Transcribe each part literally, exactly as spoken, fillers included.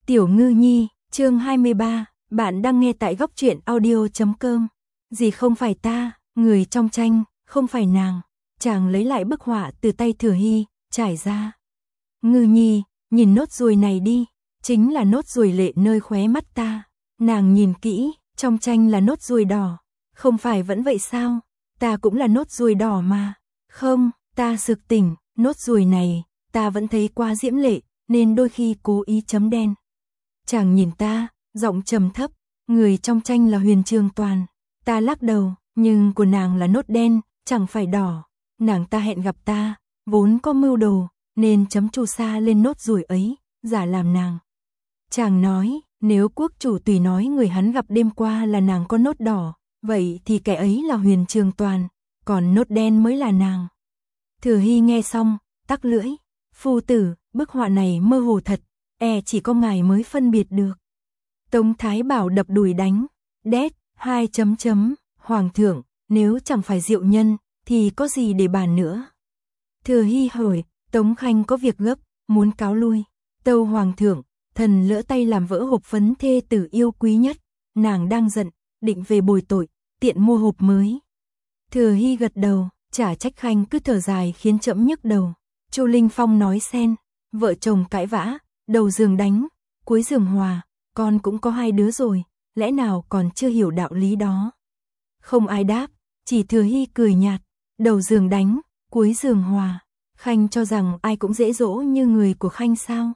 Tiểu Ngư Nhi, chương hai mươi ba, bạn đang nghe tại góc truyện audio chấm com. Gì không phải ta, người trong tranh, không phải nàng. Chàng lấy lại bức họa từ tay Thừa Hy, trải ra. Ngư Nhi, nhìn nốt ruồi này đi, chính là nốt ruồi lệ nơi khóe mắt ta. Nàng nhìn kỹ, trong tranh là nốt ruồi đỏ. Không phải vẫn vậy sao? Ta cũng là nốt ruồi đỏ mà. Không, ta sực tỉnh, nốt ruồi này, ta vẫn thấy quá diễm lệ, nên đôi khi cố ý chấm đen. Chàng nhìn ta, giọng trầm thấp, người trong tranh là Huyền Trường Toàn. Ta lắc đầu, nhưng của nàng là nốt đen, chẳng phải đỏ. Nàng ta hẹn gặp ta, vốn có mưu đồ, nên chấm chu sa lên nốt ruồi ấy, giả làm nàng. Chàng nói, nếu quốc chủ tùy nói người hắn gặp đêm qua là nàng có nốt đỏ, vậy thì kẻ ấy là Huyền Trường Toàn, còn nốt đen mới là nàng. Thừa Hy nghe xong, tắc lưỡi, phu tử, bức họa này mơ hồ thật, e chỉ có ngài mới phân biệt được. Tống Thái Bảo đập đùi đánh, đét, hai chấm chấm, hoàng thượng, nếu chẳng phải diệu nhân, thì có gì để bàn nữa. Thừa Hy hỏi, Tống Khanh có việc gấp, muốn cáo lui. Tâu hoàng thượng, thần lỡ tay làm vỡ hộp phấn thê tử yêu quý nhất, nàng đang giận, định về bồi tội, tiện mua hộp mới. Thừa Hy gật đầu, chả trách Khanh cứ thở dài khiến trẫm nhức đầu. Chu Linh Phong nói xen, vợ chồng cãi vã, đầu giường đánh, cuối giường hòa, con cũng có hai đứa rồi, lẽ nào còn chưa hiểu đạo lý đó. Không ai đáp, chỉ Thừa Hy cười nhạt, đầu giường đánh, cuối giường hòa, Khanh cho rằng ai cũng dễ dỗ như người của Khanh sao?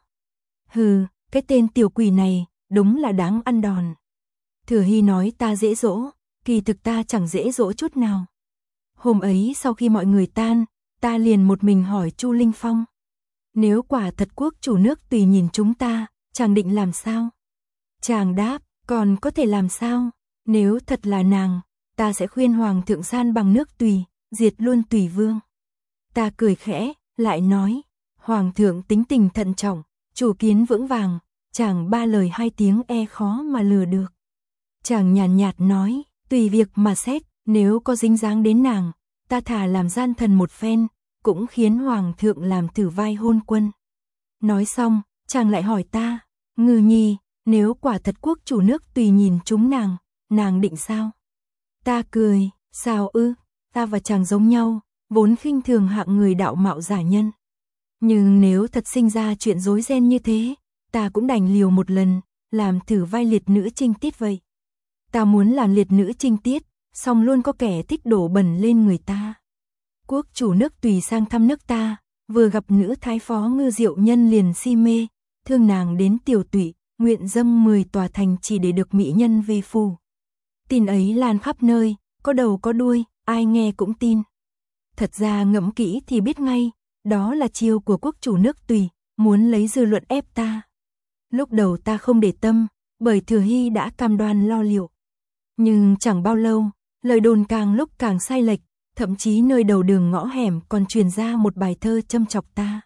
Hừ, cái tên tiểu quỷ này, đúng là đáng ăn đòn. Thừa Hy nói ta dễ dỗ, kỳ thực ta chẳng dễ dỗ chút nào. Hôm ấy sau khi mọi người tan, ta liền một mình hỏi Chu Linh Phong. Nếu quả thật quốc chủ nước tùy nhìn chúng ta, chàng định làm sao? Chàng đáp, còn có thể làm sao? Nếu thật là nàng, ta sẽ khuyên hoàng thượng san bằng nước tùy, diệt luôn tùy vương. Ta cười khẽ, lại nói, hoàng thượng tính tình thận trọng, chủ kiến vững vàng, chàng ba lời hai tiếng e khó mà lừa được. Chàng nhàn nhạt, nhạt nói, tùy việc mà xét, nếu có dính dáng đến nàng, ta thà làm gian thần một phen, cũng khiến hoàng thượng làm thử vai hôn quân. Nói xong, chàng lại hỏi ta, Ngư Nhi, nếu quả thật quốc chủ nước tùy nhìn chúng nàng, nàng định sao? Ta cười, sao ư, ta và chàng giống nhau, vốn khinh thường hạng người đạo mạo giả nhân. Nhưng nếu thật sinh ra chuyện rối ren như thế, ta cũng đành liều một lần, làm thử vai liệt nữ trinh tiết vậy. Ta muốn làm liệt nữ trinh tiết, song luôn có kẻ thích đổ bẩn lên người ta. Quốc chủ nước tùy sang thăm nước ta, vừa gặp nữ thái phó Ngư Diệu Nhân liền si mê, thương nàng đến tiểu tụy, nguyện dâng mười tòa thành chỉ để được mỹ nhân về phủ. Tin ấy lan khắp nơi, có đầu có đuôi, ai nghe cũng tin. Thật ra ngẫm kỹ thì biết ngay, đó là chiêu của quốc chủ nước tùy, muốn lấy dư luận ép ta. Lúc đầu ta không để tâm, bởi Thừa Hy đã cam đoan lo liệu. Nhưng chẳng bao lâu, lời đồn càng lúc càng sai lệch, thậm chí nơi đầu đường ngõ hẻm còn truyền ra một bài thơ châm chọc ta.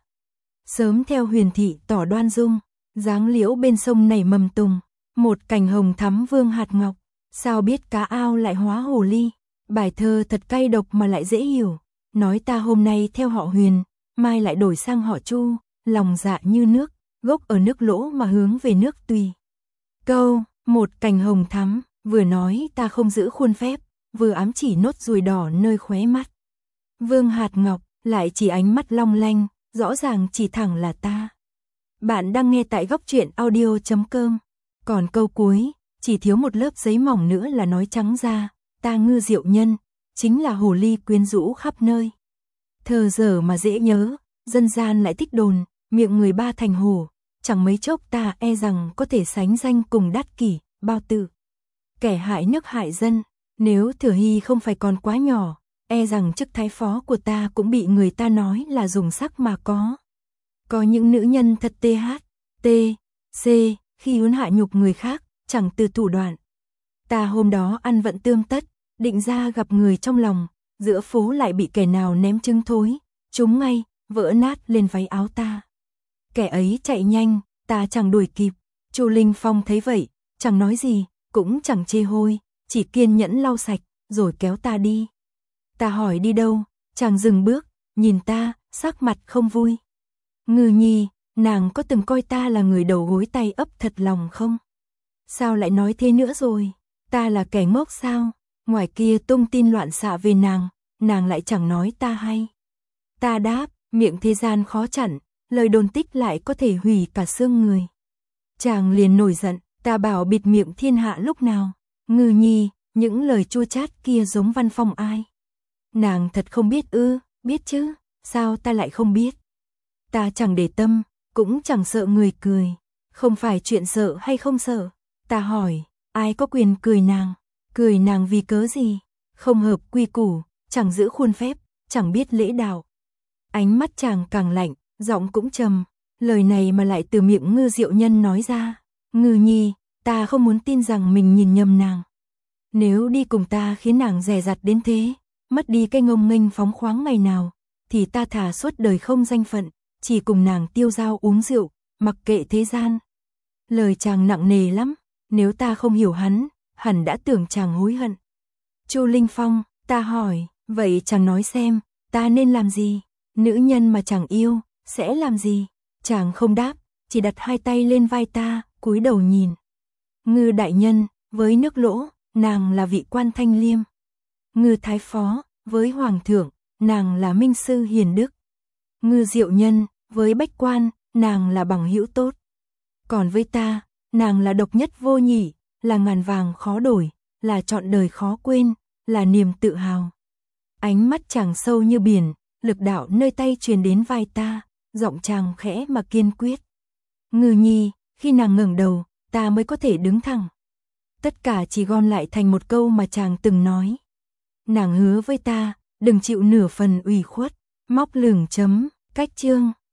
Sớm theo huyền thị tỏ đoan dung, dáng liễu bên sông nảy mầm tùng, một cành hồng thắm vương hạt ngọc, sao biết cá ao lại hóa hồ ly. Bài thơ thật cay độc mà lại dễ hiểu, nói ta hôm nay theo họ Huyền, mai lại đổi sang họ Chu, lòng dạ như nước, gốc ở nước Lỗ mà hướng về nước Tùy. Câu, một cành hồng thắm, vừa nói ta không giữ khuôn phép, vừa ám chỉ nốt ruồi đỏ nơi khóe mắt. Vương hạt ngọc, lại chỉ ánh mắt long lanh, rõ ràng chỉ thẳng là ta. Bạn đang nghe tại góc truyện audio chấm com. Còn câu cuối, chỉ thiếu một lớp giấy mỏng nữa là nói trắng ra, ta Ngư Diệu Nhân, chính là hồ ly quyến rũ khắp nơi. Thơ dở mà dễ nhớ, dân gian lại thích đồn, miệng người ba thành hổ, chẳng mấy chốc ta e rằng có thể sánh danh cùng Đát Kỷ, Bao Tử. Kẻ hại nước hại dân, nếu Thừa Hy không phải còn quá nhỏ, e rằng chức thái phó của ta cũng bị người ta nói là dùng sắc mà có. Có những nữ nhân thật th, t, c, khi muốn hạ nhục người khác, chẳng từ thủ đoạn. Ta hôm đó ăn vận tươm tất, định ra gặp người trong lòng, giữa phố lại bị kẻ nào ném trứng thối, trúng ngay, vỡ nát lên váy áo ta. Kẻ ấy chạy nhanh, ta chẳng đuổi kịp. Chu Linh Phong thấy vậy, chẳng nói gì, cũng chẳng chê hôi, chỉ kiên nhẫn lau sạch, rồi kéo ta đi. Ta hỏi đi đâu, chàng dừng bước, nhìn ta, sắc mặt không vui. Ngư Nhi, nàng có từng coi ta là người đầu gối tay ấp thật lòng không? Sao lại nói thế nữa rồi? Ta là kẻ ngốc sao? Ngoài kia tung tin loạn xạ về nàng, nàng lại chẳng nói ta hay. Ta đáp, miệng thế gian khó chặn, lời đồn tích lại có thể hủy cả xương người. Chàng liền nổi giận, ta bảo bịt miệng thiên hạ lúc nào? Ngư nhi, những lời chua chát kia giống Văn Phong ai? Nàng thật không biết ư? Biết chứ, sao ta lại không biết? Ta chẳng để tâm, cũng chẳng sợ người cười. Không phải chuyện sợ hay không sợ. Ta hỏi, ai có quyền cười nàng? Cười nàng vì cớ gì? Không hợp quy củ, chẳng giữ khuôn phép, chẳng biết lễ đạo. Ánh mắt chàng càng lạnh, giọng cũng trầm. Lời này mà lại từ miệng Ngư Diệu Nhân nói ra. Ngư nhi, ta không muốn tin rằng mình nhìn nhầm nàng. Nếu đi cùng ta khiến nàng dè dặt đến thế, mất đi cái ngông nghênh phóng khoáng ngày nào, thì ta thà suốt đời không danh phận, chỉ cùng nàng tiêu dao uống rượu, mặc kệ thế gian. Lời chàng nặng nề lắm, nếu ta không hiểu hắn, hẳn đã tưởng chàng hối hận. Chu Linh Phong, ta hỏi, vậy chàng nói xem, ta nên làm gì? Nữ nhân mà chàng yêu, sẽ làm gì? Chàng không đáp, chỉ đặt hai tay lên vai ta, cúi đầu nhìn. Ngư đại nhân, với nước Lỗ, nàng là vị quan thanh liêm. Ngư thái phó, với hoàng thượng, nàng là minh sư hiền đức. Ngư Diệu Nhân, với bách quan, nàng là bằng hữu tốt. Còn với ta, nàng là độc nhất vô nhị, là ngàn vàng khó đổi, là trọn đời khó quên, là niềm tự hào. Ánh mắt chàng sâu như biển, lực đạo nơi tay truyền đến vai ta, giọng chàng khẽ mà kiên quyết. Ngư nhi, khi nàng ngẩng đầu, ta mới có thể đứng thẳng. Tất cả chỉ gom lại thành một câu mà chàng từng nói. Nàng hứa với ta, đừng chịu nửa phần ủy khuất. Móc lửng chấm, cách chương.